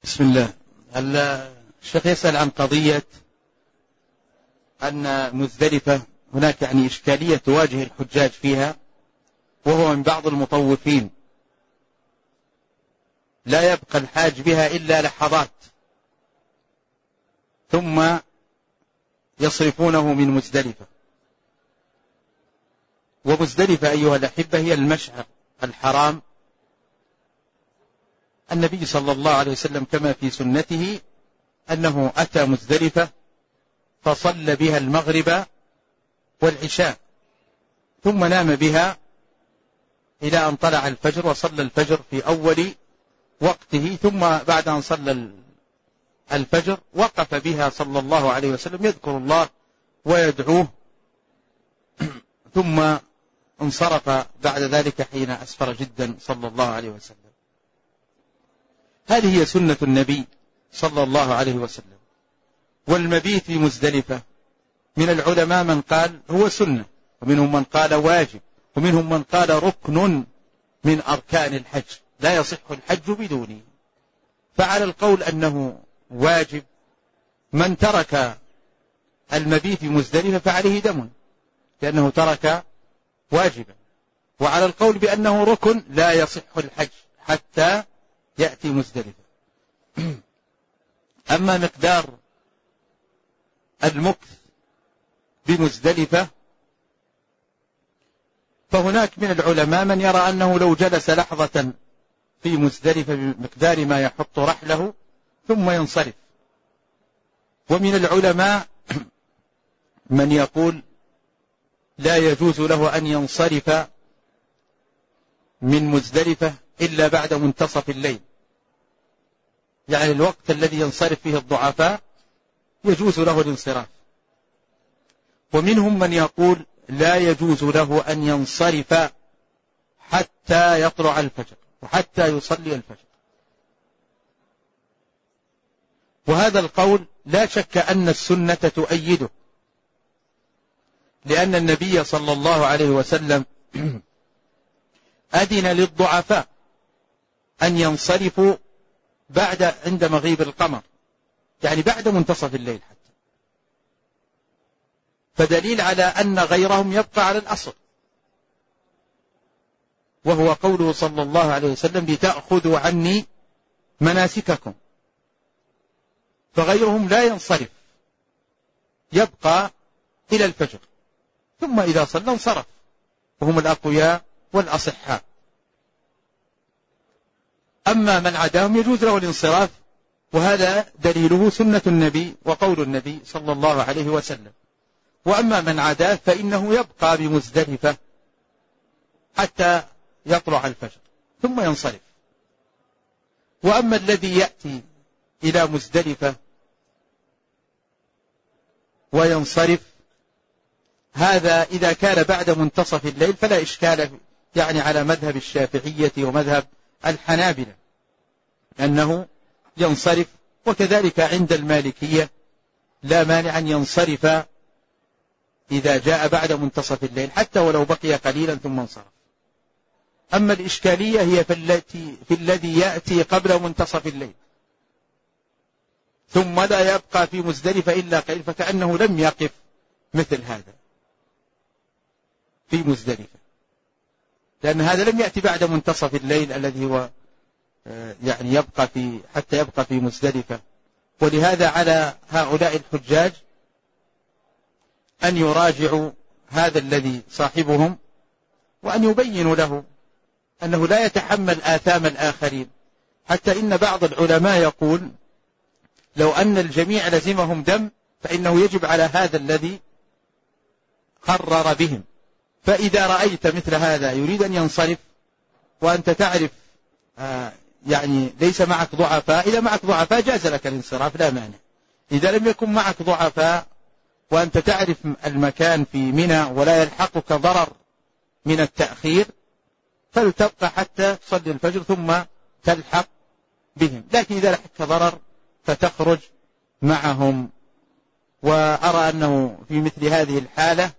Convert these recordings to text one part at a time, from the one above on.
بسم الله. الشيخ يسأل عن قضية أن مزدلفة هناك إشكالية تواجه الحجاج فيها، وهو من بعض المطوفين لا يبقى الحاج بها إلا لحظات ثم يصرفونه من مزدلفة. ومزدلفة أيها الأحبة هي المشعر الحرام. النبي صلى الله عليه وسلم كما في سنته أنه أتى مزدلفة فصلى بها المغرب والعشاء ثم نام بها إلى أن طلع الفجر، وصلى الفجر في أول وقته، ثم بعد أن صلى الفجر وقف بها صلى الله عليه وسلم يذكر الله ويدعوه، ثم انصرف بعد ذلك حين أسفر جدا صلى الله عليه وسلم. هذه هي سنة النبي صلى الله عليه وسلم. والمبيت في مزدلفة من العلماء من قال هو سنة، ومنهم من قال واجب، ومنهم من قال ركن من أركان الحج لا يصح الحج بدونه. فعلى القول أنه واجب من ترك المبيت في مزدلفة فعليه دم لأنه ترك واجبا، وعلى القول بأنه ركن لا يصح الحج حتى يأتي مزدلفة. أما مقدار المكث بمزدلفة فهناك من العلماء من يرى أنه لو جلس لحظة في مزدلفة بمقدار ما يحط رحله ثم ينصرف، ومن العلماء من يقول لا يجوز له أن ينصرف من مزدلفة إلا بعد منتصف الليل، يعني الوقت الذي ينصرف فيه الضعفاء يجوز له الانصراف. ومنهم من يقول لا يجوز له أن ينصرف حتى يطلع الفجر وحتى يصلي الفجر. وهذا القول لا شك أن السنة تؤيده، لأن النبي صلى الله عليه وسلم أذن للضعفاء أن ينصرفوا عند مغيب القمر، يعني بعد منتصف الليل حتى، فدليل على أن غيرهم يبقى على الأصل، وهو قوله صلى الله عليه وسلم لتأخذوا عني مناسككم. فغيرهم لا ينصرف، يبقى إلى الفجر، ثم إذا صلى انصرف، وهم الأقوياء والأصحاء. أما من عداهم يجوز له الانصراف، وهذا دليله سنة النبي وقول النبي صلى الله عليه وسلم. وأما من عداه فإنه يبقى بمزدلفة حتى يطلع الفجر ثم ينصرف. وأما الذي يأتي إلى مزدلفة وينصرف هذا إذا كان بعد منتصف الليل فلا إشكال، يعني على مذهب الشافعية ومذهب الحنابلة أنه ينصرف، وكذلك عند المالكية لا مانع أن ينصرف إذا جاء بعد منتصف الليل حتى ولو بقي قليلا ثم انصرف. أما الإشكالية هي في الذي يأتي قبل منتصف الليل ثم لا يبقى في مزدلفة إلا قليل، فكأنه لم يقف مثل هذا في مزدلفة، لأن هذا لم يأتي بعد منتصف الليل الذي هو يعني حتى يبقى في مزدلفة. ولهذا على هؤلاء الحجاج أن يراجعوا هذا الذي صاحبهم وأن يبينوا له أنه لا يتحمل آثام الآخرين. حتى إن بعض العلماء يقول لو أن الجميع لزمهم دم فإنه يجب على هذا الذي قرر بهم. فإذا رأيت مثل هذا يريد أن ينصرف وأنت تعرف يعني ليس معك ضعفاء، إذا معك ضعفاء جاز لك الانصراف لا مانع. إذا لم يكن معك ضعفاء وأنت تعرف المكان في منى ولا يلحقك ضرر من التأخير فلتبقى حتى تصلي الفجر ثم تلحق بهم. لكن إذا لحقك ضرر فتخرج معهم. وأرى أنه في مثل هذه الحالة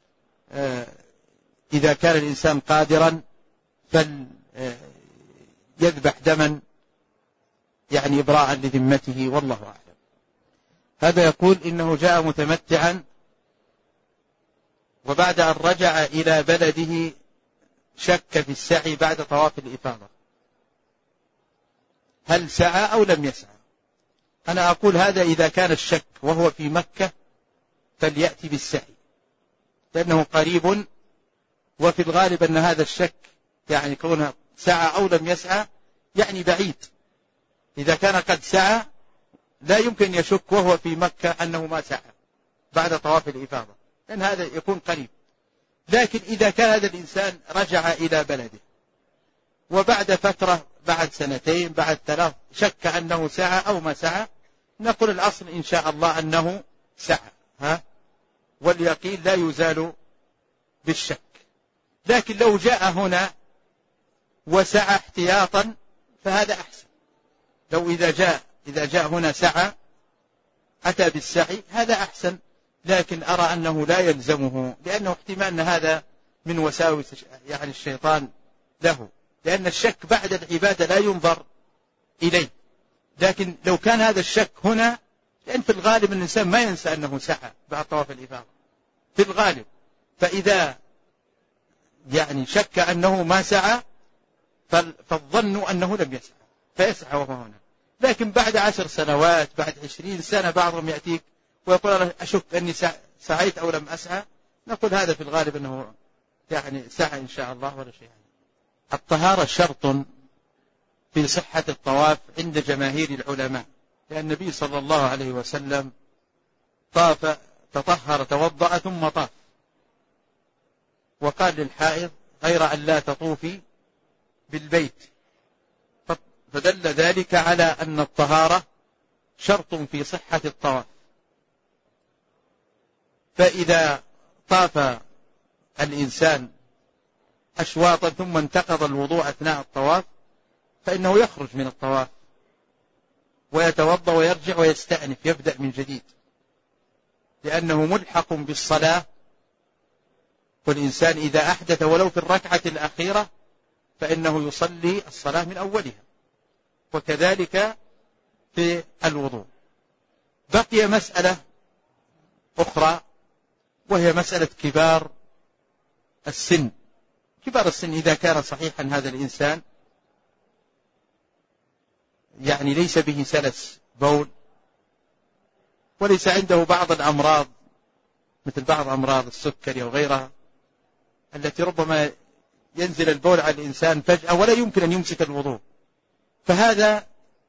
إذا كان الإنسان قادرا فليذبح دما يعني إبراء لذمته، والله أعلم. هذا يقول إنه جاء متمتعا وبعد أن رجع إلى بلده شك في السعي بعد طواف الإفاضة، هل سعى أو لم يسعى؟ أنا أقول هذا إذا كان الشك وهو في مكة فليأتي بالسعي، لأنه قريب، وفي الغالب أن هذا الشك يعني كونه سعى أو لم يسعى يعني بعيد. إذا كان قد سعى لا يمكن يشك وهو في مكة أنه ما سعى بعد طواف الإفاضة، لأن هذا يكون قريب. لكن إذا كان هذا الإنسان رجع إلى بلده وبعد فترة، بعد سنتين، بعد 3، شك أنه سعى أو ما سعى، نقول الأصل إن شاء الله أنه سعى، واليقين لا يزال بالشك. لكن لو جاء هنا وسعى احتياطا فهذا أحسن. لو إذا جاء هنا سعى، أتى بالسعي، هذا أحسن. لكن أرى أنه لا يلزمه، لأنه احتمال أن هذا من وساوس يعني الشيطان له، لأن الشك بعد العبادة لا ينظر إليه. لكن لو كان هذا الشك هنا، لأن في الغالب الإنسان ما ينسى أنه سعى بعد طواف الإفاضة في الغالب، فإذا يعني شك أنه ما سعى فالظن أنه لم يسعى فيسعى وهو هنا. لكن بعد 10 سنوات، بعد 20 سنة، بعضهم يأتيك ويقول أنا أشك أني سعيت أو لم أسعى، نقول هذا في الغالب أنه يعني سعى إن شاء الله ولا شيء. الطهارة شرط في صحة الطواف عند جماهير العلماء، لأن النبي صلى الله عليه وسلم طاف، تطهر، توضأ ثم طاف، وقال للحائض غير أن لا تطوفي بالبيت، فدل ذلك على أن الطهارة شرط في صحة الطواف. فإذا طاف الإنسان أشواطا ثم انتقض الوضوء أثناء الطواف فإنه يخرج من الطواف ويتوضأ ويرجع ويستأنف، يبدأ من جديد، لأنه ملحق بالصلاة. والإنسان إذا أحدث ولو في الركعة الأخيرة فإنه يصلي الصلاة من أولها، وكذلك في الوضوء. بقي مسألة أخرى وهي مسألة كبار السن. كبار السن إذا كان صحيحا هذا الإنسان يعني ليس به سلس بول وليس عنده بعض الأمراض مثل بعض أمراض السكري وغيرها التي ربما ينزل البول على الإنسان فجأة ولا يمكن أن يمسك الوضوء، فهذا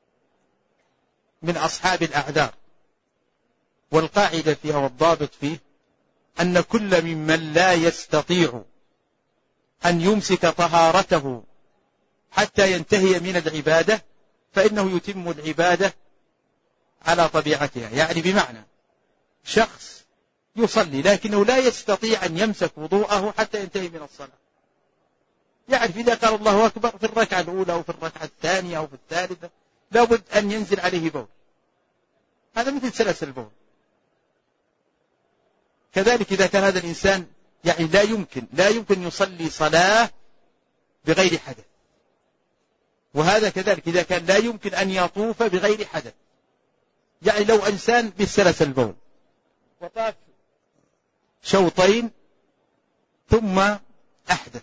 من أصحاب الأعذار. والقاعدة فيها والضابط فيه أن كل ممن لا يستطيع أن يمسك طهارته حتى ينتهي من العبادة فإنه يتم العبادة على طبيعتها. يعني بمعنى شخص يصلي لكنه لا يستطيع أن يمسك وضوءه حتى ينتهي من الصلاة، يعرف إذا قال الله أكبر في الركعة الأولى أو في الركعة الثانية أو في الثالثة لابد أن ينزل عليه بول، هذا مثل سلس البول. كذلك إذا كان هذا الإنسان يعني لا يمكن يصلي صلاة بغير حدث، وهذا كذلك إذا كان لا يمكن أن يطوف بغير حدث. يعني لو إنسان بسلس البول وطاف شوطين ثم أحدث،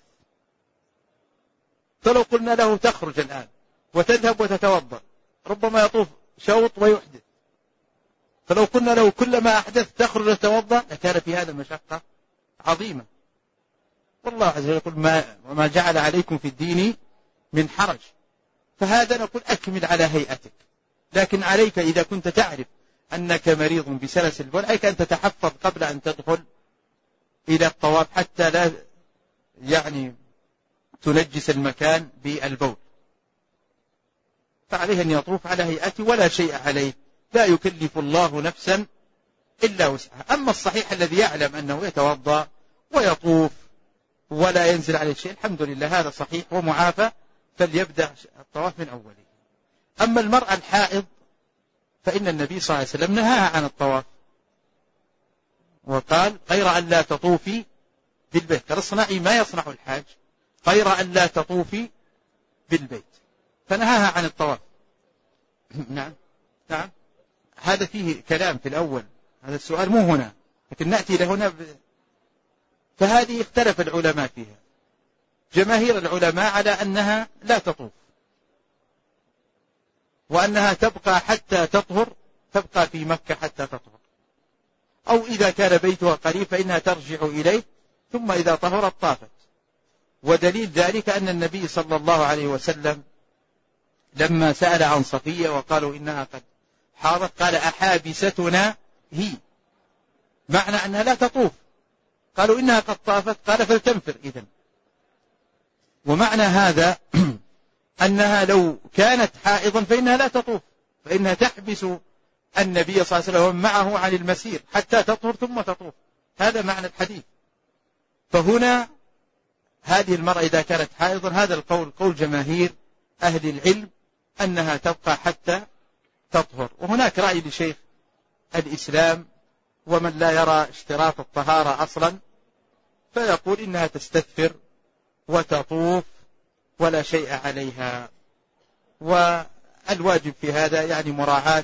فلو قلنا له تخرج الآن وتذهب وتتوضأ ربما يطوف شوط ويحدث، فلو قلنا له كلما أحدث تخرج وتتوضأ لكان في هذا مشقة عظيمة. والله عز وجل يقول وما جعل عليكم في الدين من حرج، فهذا نقول أكمل على هيئتك. لكن عليك إذا كنت تعرف أنك مريض بسلس البول عليك أن تتحفظ قبل أن تدخل إلى الطواف حتى لا يعني تنجس المكان بالبول، فعليه أن يطوف على هيئته ولا شيء عليه، لا يكلف الله نفسا إلا وسعها. أما الصحيح الذي يعلم أنه يتوضأ ويطوف ولا ينزل عليه شيء الحمد لله هذا صحيح ومعافى، فليبدأ الطواف من أوله. أما المرأة الحائض فإن النبي صلى الله عليه وسلم نهاها عن الطواف وقال غير أن لا تطوفي بالبيت، قال اصنعي ما يصنع الحاج غير أن لا تطوفي بالبيت، فنهاها عن الطواف. نعم نعم، هذا فيه كلام في الأول، هذا السؤال مو هنا، لكن نأتي لهنا فهذه اختلف العلماء فيها. جماهير العلماء على أنها لا تطوف، وأنها تبقى حتى تطهر، تبقى في مكة حتى تطهر، أو إذا كان بيتها قريب فإنها ترجع إليه، ثم إذا طهرت طافت. ودليل ذلك أن النبي صلى الله عليه وسلم لما سأل عن صفية وقالوا إنها قد حاضت قال أحابستنا هي، معنى أنها لا تطوف. قالوا إنها قد طافت، قال فلتنفر إذن. ومعنى هذا أنها لو كانت حائضا فإنها لا تطوف، فإنها تحبس النبي صلى الله عليه وسلم معه عن المسير حتى تطهر ثم تطوف. هذا معنى الحديث. فهنا هذه المرأة إذا كانت حائضا، هذا القول قول جماهير أهل العلم أنها تبقى حتى تطهر. وهناك رأي لشيخ الإسلام ومن لا يرى اشتراط الطهارة أصلا، فيقول إنها تستثفر وتطوف ولا شيء عليها. والواجب في هذا يعني مراعاة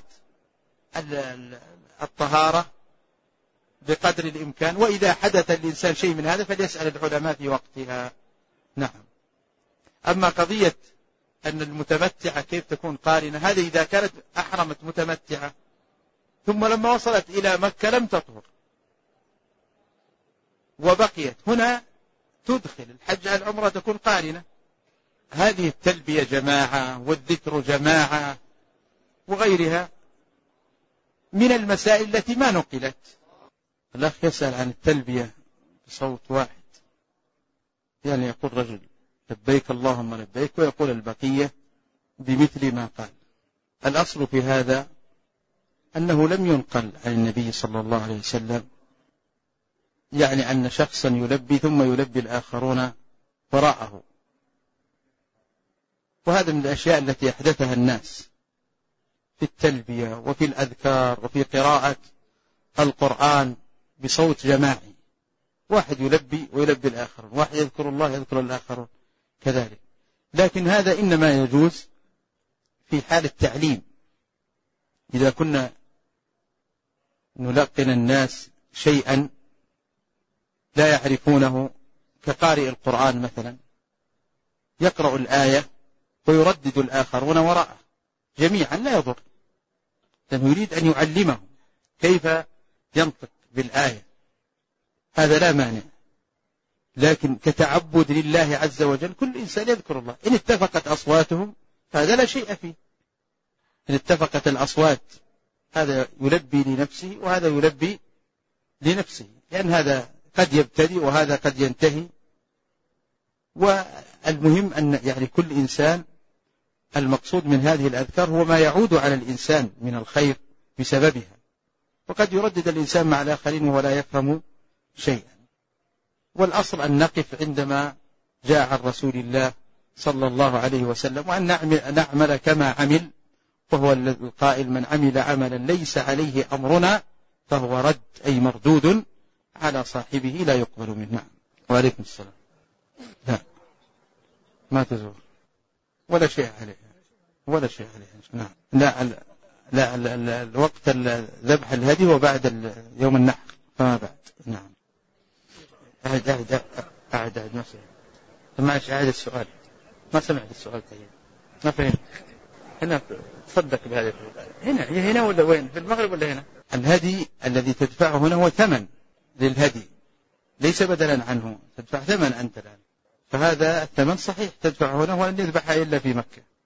الطهارة بقدر الإمكان، وإذا حدث الإنسان شيء من هذا فليسأل العلماء في وقتها. نعم. أما قضية أن المتمتعة كيف تكون قارنة، هذا إذا كانت أحرمت متمتعة ثم لما وصلت إلى مكة لم تطهر وبقيت هنا تدخل الحج على العمرة تكون قارنة. هذه التلبية جماعة والذكر جماعة وغيرها من المسائل التي ما نقلت. الأخ يسأل عن التلبية بصوت واحد، يعني يقول رجل لبيك اللهم لبيك، ويقول البقية بمثل ما قال. الأصل في هذا أنه لم ينقل عن النبي صلى الله عليه وسلم يعني أن شخصا يلبي ثم يلبي الآخرون وراءه، وهذا من الأشياء التي أحدثها الناس في التلبية وفي الأذكار وفي قراءة القرآن بصوت جماعي، واحد يلبي ويلبي الآخرون، واحد يذكر الله يذكر الآخرون كذلك. لكن هذا إنما يجوز في حال التعليم، إذا كنا نلقن الناس شيئا لا يعرفونه كقارئ القرآن مثلا، يقرأ الآية ويردد الآخرون وراءه جميعا لا يضر، لأنه يريد أن يعلمهم كيف ينطق بالآية، هذا لا مانع. لكن كتعبد لله عز وجل كل إنسان يذكر الله، إن اتفقت أصواتهم فهذا لا شيء فيه. إن اتفقت الأصوات هذا يلبي لنفسه وهذا يلبي لنفسه، لأن هذا قد يبتدئ وهذا قد ينتهي. والمهم أن يعني كل إنسان المقصود من هذه الأذكار هو ما يعود على الإنسان من الخير بسببها، وقد يردد الإنسان مع الآخرين ولا يفهم شيئا. والأصل أن نقف عندما جاء عن رسول الله صلى الله عليه وسلم، وأن نعمل كما عمل، وهو القائل من عمل عملا ليس عليه أمرنا فهو رد، أي مردود على صاحبه لا يقبل منه. وعليكم السلام. لا ما تزور ولا شيء عليه ولا شيء عليه. نعم. لا الوقت ذبح الهدي وبعد يوم النحر فما بعد. نعم. أعد ما سمعت السؤال، ما سمعت السؤال طيب ما فهمت. هنا تصدق بهذا هنا ولا وين، في المغرب ولا هنا؟ الهدي الذي تدفعه هنا هو ثمن للهدي ليس بدلا عنه، تدفع ثمن أنت الآن، فهذا الثمن صحيح تدفعه هنا ولن يذبح إلا في مكة.